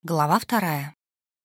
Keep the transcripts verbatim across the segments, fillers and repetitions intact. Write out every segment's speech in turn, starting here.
Глава вторая.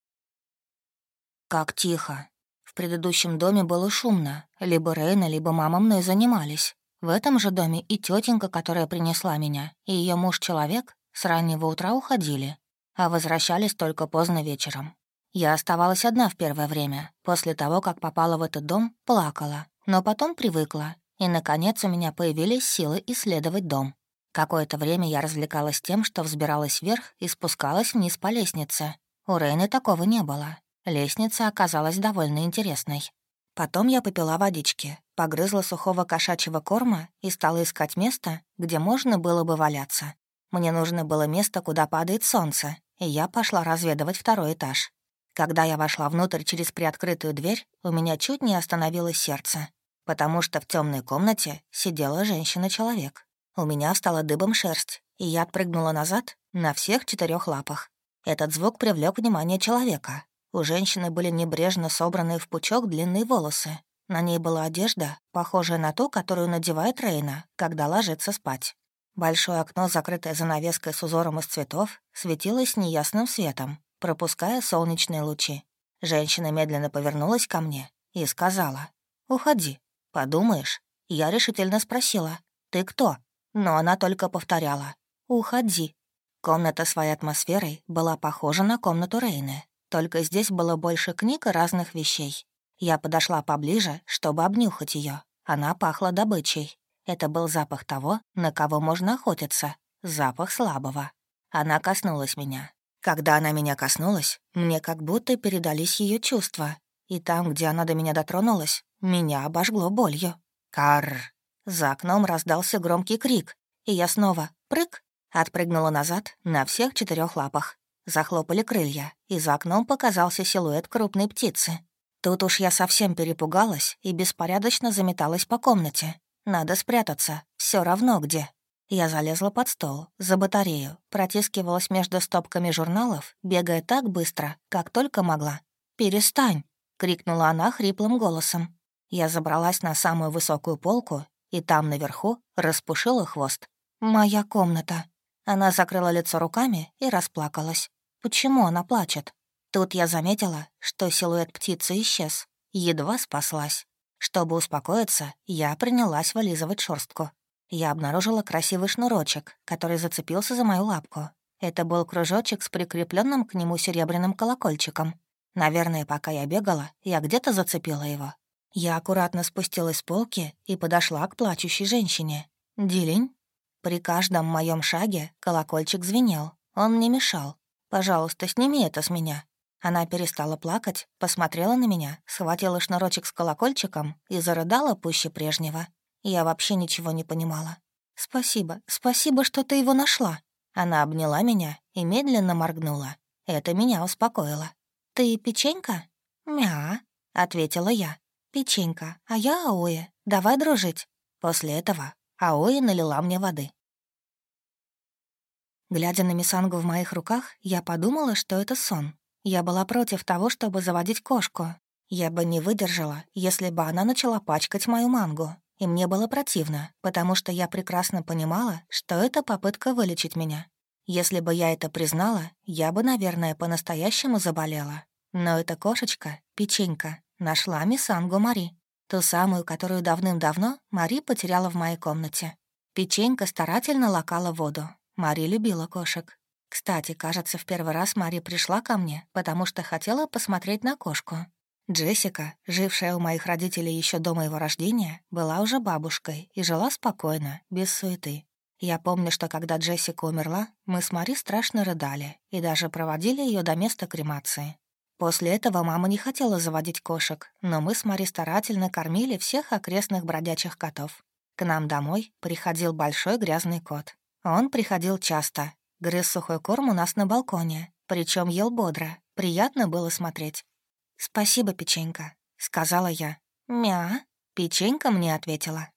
Как тихо. В предыдущем доме было шумно. Либо Рейна, либо мама мной занимались. В этом же доме и тетенька, которая принесла меня, и ее муж-человек с раннего утра уходили, а возвращались только поздно вечером. Я оставалась одна в первое время. После того, как попала в этот дом, плакала, но потом привыкла, и, наконец, у меня появились силы исследовать дом. Какое-то время я развлекалась тем, что взбиралась вверх и спускалась вниз по лестнице. У Рейны такого не было. Лестница оказалась довольно интересной. Потом я попила водички, погрызла сухого кошачьего корма и стала искать место, где можно было бы валяться. Мне нужно было место, куда падает солнце, и я пошла разведывать второй этаж. Когда я вошла внутрь через приоткрытую дверь, у меня чуть не остановилось сердце, потому что в темной комнате сидела женщина-человек. У меня встала дыбом шерсть, и я отпрыгнула назад на всех четырех лапах. Этот звук привлек внимание человека. У женщины были небрежно собранные в пучок длинные волосы. На ней была одежда, похожая на ту, которую надевает Рейна, когда ложится спать. Большое окно, закрытое занавеской с узором из цветов, светилось неясным светом, пропуская солнечные лучи. Женщина медленно повернулась ко мне и сказала: «Уходи, подумаешь». Я решительно спросила: «Ты кто?» Но она только повторяла: «Уходи». Комната своей атмосферой была похожа на комнату Рейны, только здесь было больше книг и разных вещей. Я подошла поближе, чтобы обнюхать ее. Она пахла добычей. Это был запах того, на кого можно охотиться. Запах слабого. Она коснулась меня. Когда она меня коснулась, мне как будто передались ее чувства. И там, где она до меня дотронулась, меня обожгло болью. Карр. За окном раздался громкий крик, и я снова прыг, отпрыгнула назад на всех четырех лапах. Захлопали крылья, и за окном показался силуэт крупной птицы. Тут уж я совсем перепугалась и беспорядочно заметалась по комнате. Надо спрятаться, все равно где. Я залезла под стол, за батарею, протискивалась между стопками журналов, бегая так быстро, как только могла. «Перестань!» — крикнула она хриплым голосом. Я забралась на самую высокую полку, и там наверху распушила хвост. «Моя комната». Она закрыла лицо руками и расплакалась. Почему она плачет? Тут я заметила, что силуэт птицы исчез. Едва спаслась. Чтобы успокоиться, я принялась вылизывать шерстку. Я обнаружила красивый шнурочек, который зацепился за мою лапку. Это был кружочек с прикрепленным к нему серебряным колокольчиком. Наверное, пока я бегала, я где-то зацепила его. Я аккуратно спустилась с полки и подошла к плачущей женщине. «Дилень?» При каждом моем шаге колокольчик звенел. Он мне мешал. «Пожалуйста, сними это с меня». Она перестала плакать, посмотрела на меня, схватила шнурочек с колокольчиком и зарыдала пуще прежнего. Я вообще ничего не понимала. «Спасибо, спасибо, что ты его нашла». Она обняла меня и медленно моргнула. Это меня успокоило. «Ты печенька?» «Мя», — ответила я. «Печенька, а я Аои. Давай дружить». После этого Аои налила мне воды. Глядя на мисангу в моих руках, я подумала, что это сон. Я была против того, чтобы заводить кошку. Я бы не выдержала, если бы она начала пачкать мою мангу. И мне было противно, потому что я прекрасно понимала, что это попытка вылечить меня. Если бы я это признала, я бы, наверное, по-настоящему заболела. Но эта кошечка, печенька, нашла мисангу Мари. Ту самую, которую давным-давно Мари потеряла в моей комнате. Печенька старательно лакала воду. Мари любила кошек. Кстати, кажется, в первый раз Мари пришла ко мне, потому что хотела посмотреть на кошку. Джессика, жившая у моих родителей еще до моего рождения, была уже бабушкой и жила спокойно, без суеты. Я помню, что когда Джессика умерла, мы с Мари страшно рыдали и даже проводили ее до места кремации. После этого мама не хотела заводить кошек, но мы с Мари старательно кормили всех окрестных бродячих котов. К нам домой приходил большой грязный кот. Он приходил часто, грыз сухой корм у нас на балконе, причем ел бодро, приятно было смотреть. «Спасибо, печенька», — сказала я. «Мя», — печенька мне ответила.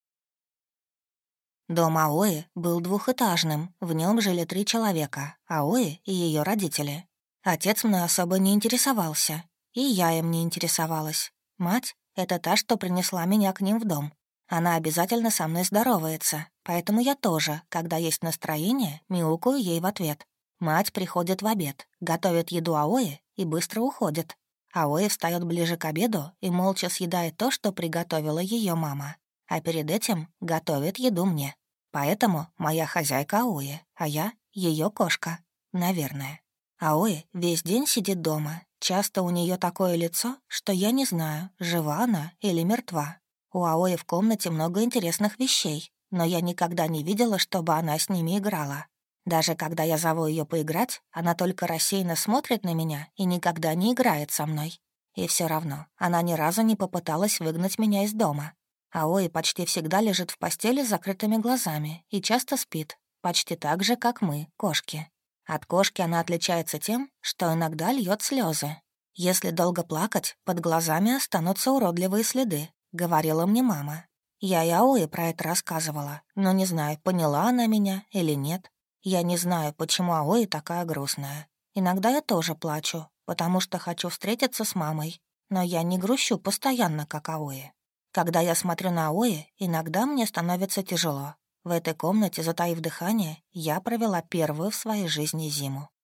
Дом Аои был двухэтажным, в нем жили три человека — Аои и ее родители. Отец мной особо не интересовался, и я им не интересовалась. Мать — это та, что принесла меня к ним в дом. Она обязательно со мной здоровается, поэтому я тоже, когда есть настроение, мяукаю ей в ответ. Мать приходит в обед, готовит еду Аои и быстро уходит. Аои встает ближе к обеду и молча съедает то, что приготовила ее мама. А перед этим готовит еду мне. Поэтому моя хозяйка Аои, а я ее кошка. Наверное. Аои весь день сидит дома. Часто у нее такое лицо, что я не знаю, жива она или мертва. У Аои в комнате много интересных вещей, но я никогда не видела, чтобы она с ними играла. Даже когда я зову ее поиграть, она только рассеянно смотрит на меня и никогда не играет со мной. И все равно она ни разу не попыталась выгнать меня из дома. Аои почти всегда лежит в постели с закрытыми глазами и часто спит, почти так же, как мы, кошки. От кошки она отличается тем, что иногда льет слезы. Если долго плакать, под глазами останутся уродливые следы, говорила мне мама. Я и Аои про это рассказывала, но не знаю, поняла она меня или нет. Я не знаю, почему Аои такая грустная. Иногда я тоже плачу, потому что хочу встретиться с мамой, но я не грущу постоянно, как Аои. Когда я смотрю на Аои, иногда мне становится тяжело. В этой комнате, затаив дыхание, я провела первую в своей жизни зиму.